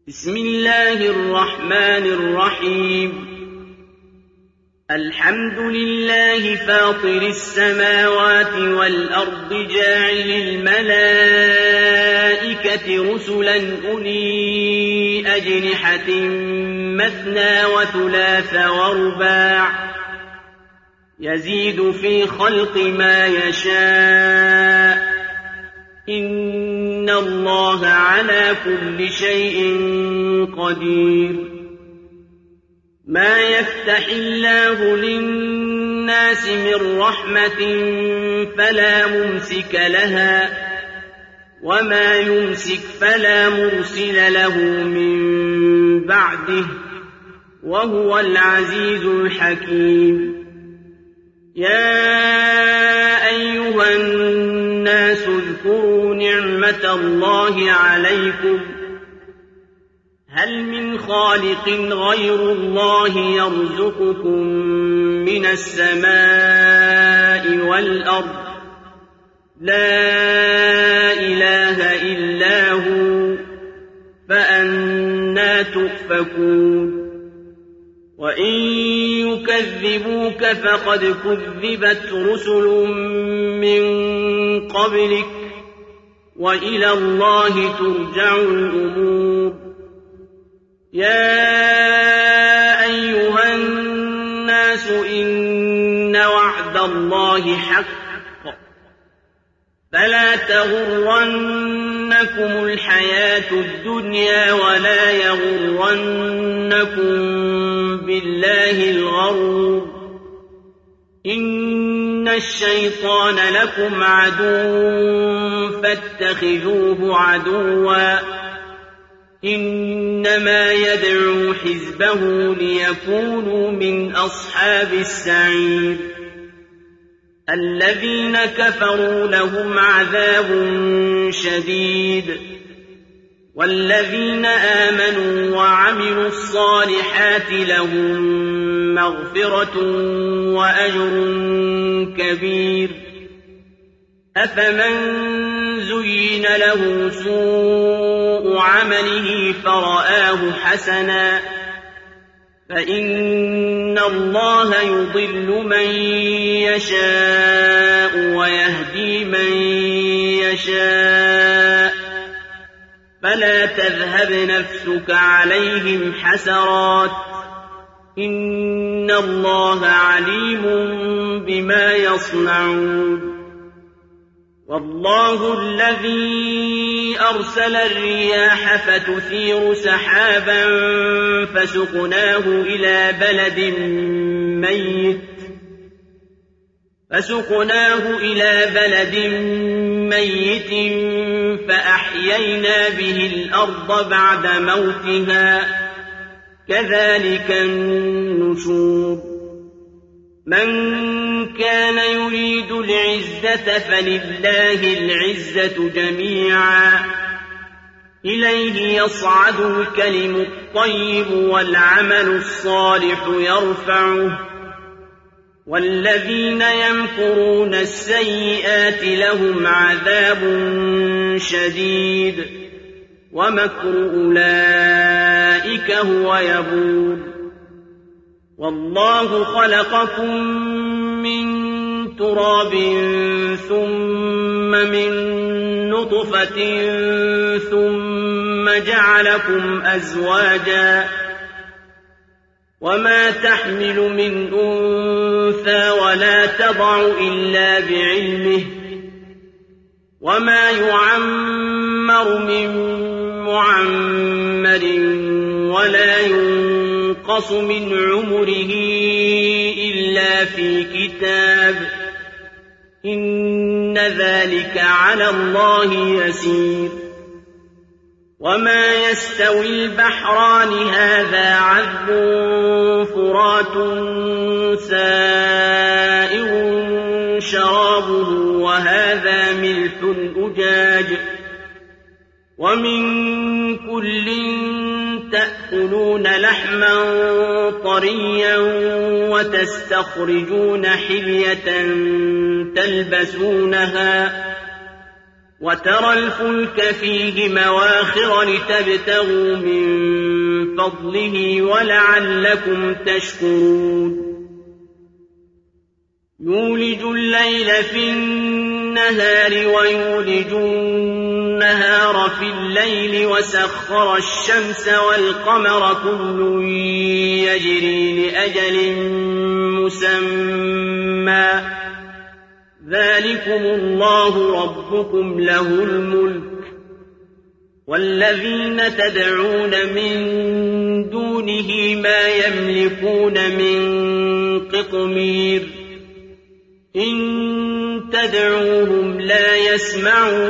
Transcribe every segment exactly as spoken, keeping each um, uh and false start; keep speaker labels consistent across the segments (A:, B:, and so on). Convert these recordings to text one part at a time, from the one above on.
A: بسم الله الرحمن الرحيم الحمد لله فاطر السماوات والأرض جاعل الملائكة رسلا أولي أجنحة مثنى وثلاث ورباع يزيد في خلق ما يشاء إن الله على كل شيء قدير ما يفتح الله للناس من رحمة فلا ممسك لها وما يمسك فلا مرسل له من بعده وهو العزيز الحكيم يا أيها الناس اذكروا نعمة الله عليكم هل من خالق غير الله يرزقكم من السماء والأرض لا إله إلا هو فأنى تؤفكون وإن يكذبوك فقد كذبت رسل من قبلك وإلى الله ترجع الأمور يا أيها الناس إن وعد الله حق فلا تغرنكم الحياة الدنيا ولا يغرنكم بالله الغرور إن الشيطان لكم عدو فاتخذوه عدوا إنما يدعو حزبه ليكونوا من أصحاب السعير الذين كفروا لهم عذاب شديد والذين آمنوا وعملوا الصالحات لهم مغفرة وأجر كبير أفمن زين له سوء عمله فرآه حسنا فإن الله يضل من يشاء ويهدي من يشاء فلا تذهب نفسك عليهم حسرات إن الله عليم بما يصنعون والله الذي أرسل الرياح فتثير سحابا فسقناه إلى بلد ميت فسقناه إلى بلد ميت فأحيينا به الأرض بعد موتها كذلك النشور من كان يريد العزة فلله العزة جميعا إليه يصعد الكلم الطيب والعمل الصالح يرفعه والذين يمكرون السيئات لهم عذاب شديد ومكر أولئك هو يبور والله خلقكم من تراب ثم من نطفة ثم جعلكم أزواجا وما تحمل من أنثى ولا تضع إلا بعلمه وما يعمر من معمر ولا ينقص من عمره إلا في كتاب إن ذلك على الله يسير وما يستوي البحران هذا عذب فرات سائغ شرابه وهذا ملح أجاج ومن كل تأكلون لحما طريا وتستخرجون حلية تلبسونها وترى الفلك فيه مواخر لتبتغوا من فضله ولعلكم تشكرون يولج الليل في النهار ويولج النهار في الليل وسخر الشمس والقمر كل يجري لأجل مسمى ذلكم الله ربكم له الملك والذين تدعون من دونه ما يملكون من قطمير إن تدعوهم لا يسمعوا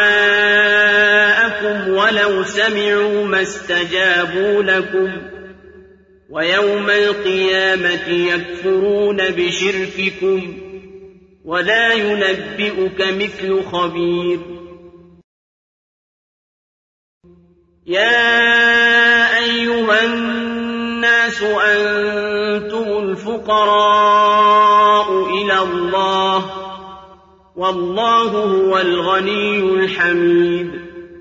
A: دعاءكم ولو سمعوا ما استجابوا لكم ويوم القيامة يكفرون بشرككم ولا ينبئك مثل خبير يا أيها الناس أنتم الفقراء إلى الله والله هو الغني الحميد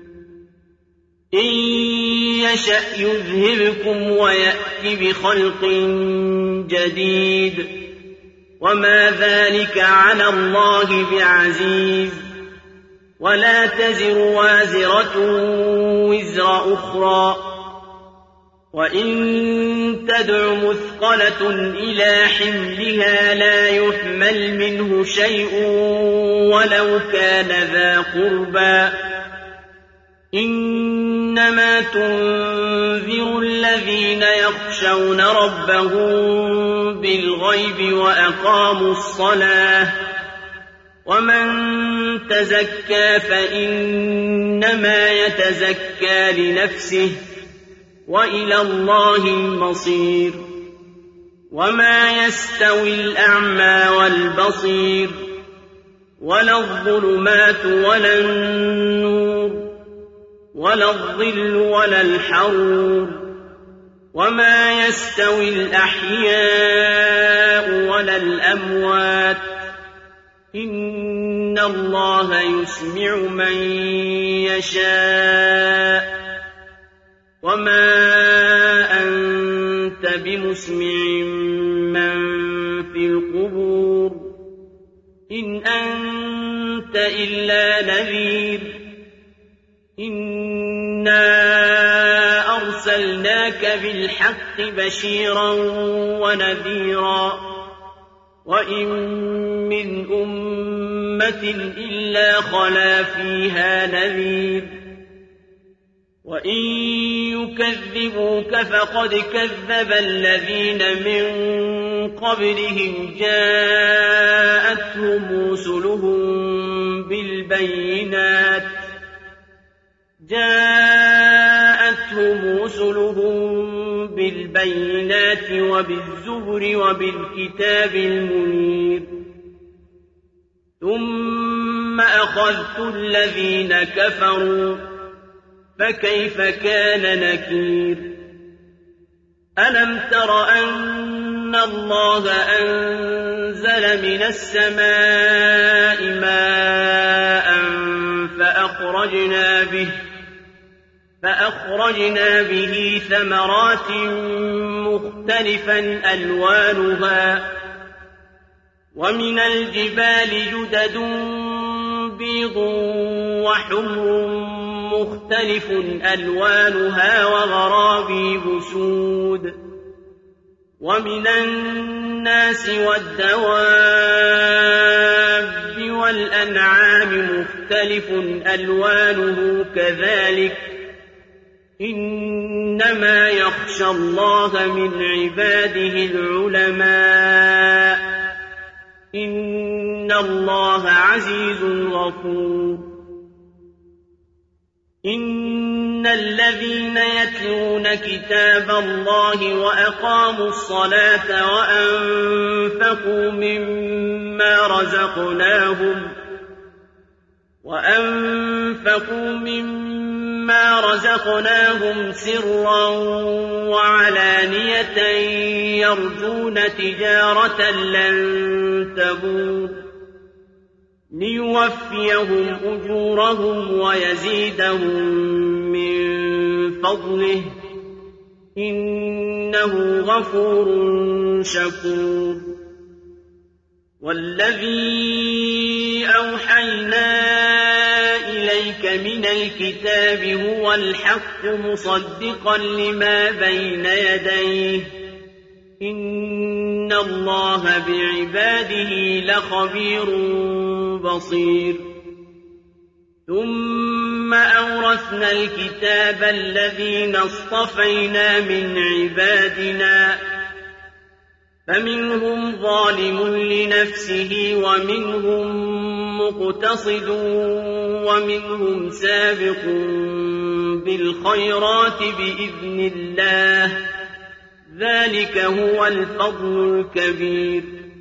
A: إن يشأ يذهبكم ويأت بخلق جديد وما ذلك على الله بعزيز ولا تزر وازرة وزر أخرى وإن تدع مثقلة إلى حملها لا يحمل منه شيء ولو كان ذا قربى إنما تنذر الذين يخشون ربهم بالغيب وأقاموا الصلاة ومن تزكى فإنما يتزكى لنفسه وإلى الله المصير وما يستوي الأعمى والبصير ولا الظلمات ولا النور ولا الظل ولا الحرور وما يستوي الأحياء ولا الأموات إن الله يسمع من يشاء وما أنت بمسمع من في القبور إن أنت إلا نذير إنا أرسلناك بالحق بشيرا ونذيرا وإن من أمة إلا خلا فيها نذير وإن يكذبوك فقد كذب الذين من قبلهم جاءتهم رسلهم بالبينات جاءتهم رسلهم بالبينات وبالزبر وبالكتاب المنير ثم أخذت الذين كفروا فكيف كان نكير ألم تر أن الله أنزل من السماء ماء فأخرجنا به فأخرجنا به ثمرات مختلفا ألوانها ومن الجبال جدد بيض وحمر مختلف ألوانها وغرابيب سود ومن الناس والدواب والأنعام مختلف ألوانه كذلك إنما يخشى الله من عباده العلماء إن الله عزيز غفور إن الذين يتلون كتاب الله وأقاموا الصلاة وأنفقوا مما رزقناهم وأنفقوا مما رزقناهم سرا وعلانية يرجون تجارة لن تبور ليوفيهم أجورهم ويزيدهم من فضله إنه غفور شكور والذي أوحينا إليك من الكتاب هو الحق مصدقا لما بين يديه إن الله بعباده لخبير بصير ثم أورثنا الكتاب الذين اصطفينا من عبادنا فمنهم ظالم لنفسه ومنهم مقتصد ومنهم سابق بالخيرات بإذن الله ذلك هو الفضل الكبير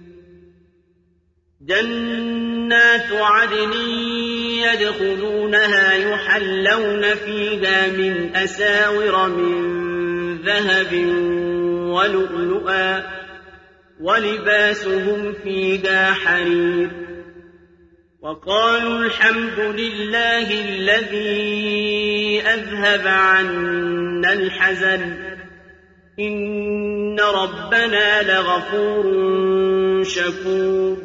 A: جنات عدن يدخلونها يحلون فيها من أساور من ذهب ولؤلؤا ولباسهم فيها حرير وقالوا الحمد لله الذي أذهب عنا الحزن إن ربنا لغفور شكور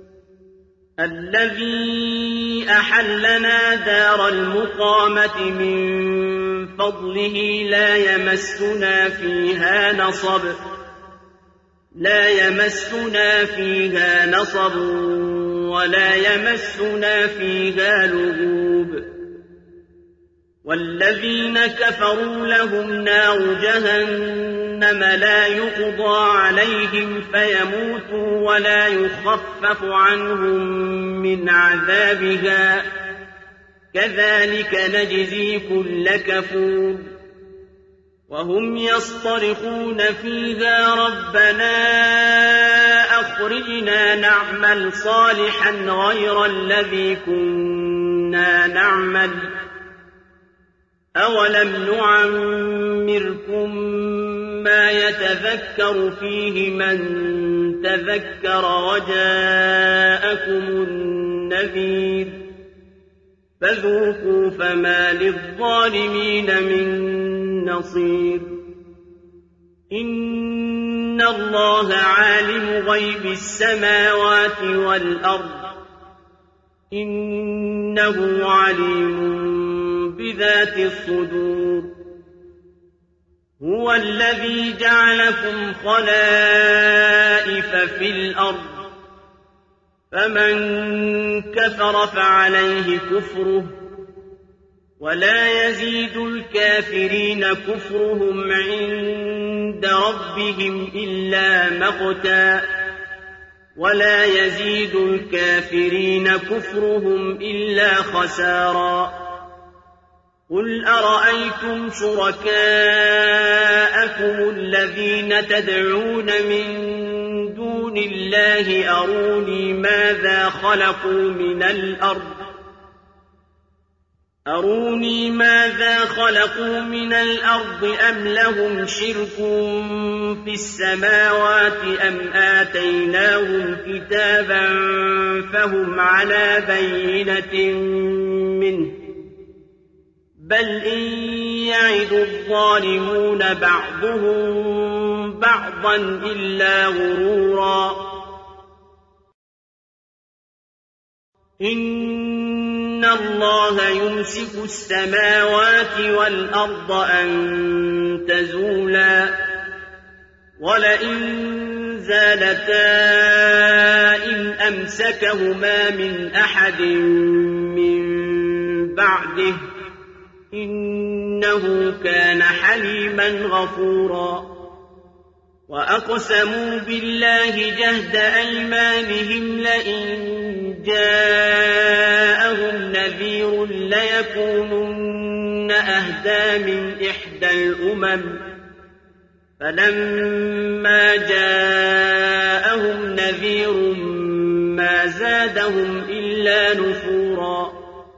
A: الذي أحلنا دار المقامة من فضله لا يمسنا فيها نصب لا يمسنا فيها نصب ولا يمسنا فيها لغوب والذين كفروا لهم نار جهنم لا يقضى عليهم فيموتوا ولا يخفف عنهم من عذابها كذلك نجزي كل كفور وهم يصطرخون فيها ربنا أخرجنا نعمل صالحا غير الذي كنا نعمل أولم نعمركم ما يتذكر فيه من تذكر وجاءكم النذير فذوقوا فما للظالمين من نصير إن الله عالم غيب السماوات والأرض إنه عليم بذات الصدور هو الذي جعلكم خلائف في الأرض فمن كفر فعليه كفره ولا يزيد الكافرين كفرهم عند ربهم إلا مقتا ولا يزيد الكافرين كفرهم إلا خسارا قل أرأيتم شركاءكم الذين تدعون من دون الله أروني ماذا خلقوا من الأرض أروني ماذا خلقوا من الأرض أم لهم شرك في السماوات أم آتيناهم كتابا فهم على بينة منه بل إن يعد الظالمون بعضهم بعضا إلا غرورا إن الله يمسك السماوات والأرض أن تزولا ولئن زالتا إن أمسكهما من أحد من بعده إنه كان حليما غفورا وأقسموا بالله جهد أيمانهم لئن جاءهم نذير ليكونن أهدى من إحدى الأمم فلما جاءهم نذير ما زادهم إلا نفورا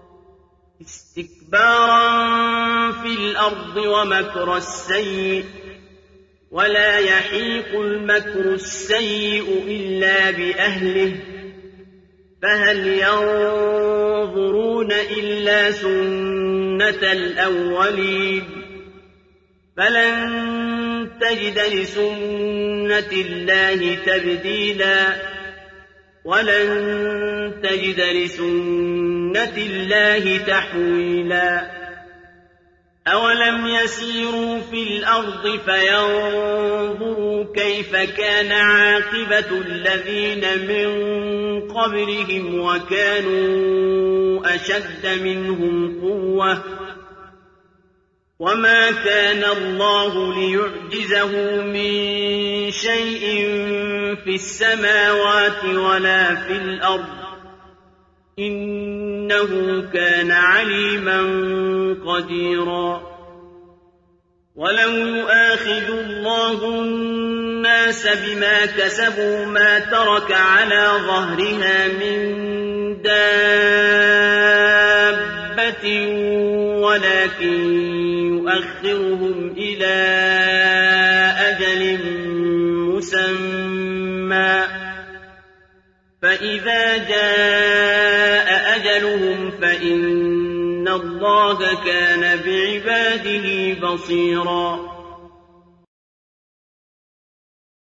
A: استكبارا في الأرض ومكر السيء ولا يحيق المكر السيء إلا بأهله فهل ينظرون إلا سنة الأولين فلن تجد لسنة الله تبديلا ولن تجد لسنة الله تحويلا أولم يسيروا في الأرض فينظروا كيف كان عاقبة الذين من قبلهم وكانوا أشد منهم قوة وما كان الله ليعجزه من شيء في السماوات ولا في الأرض إنه كان عليما قديرا ولو يؤاخذ الله الناس بما كسبوا ما ترك على ظهرها من دابة ولكن يؤخرهم إلى أجل مسمى فإذا جاء أجلهم فإن الله كان بعباده بصيرا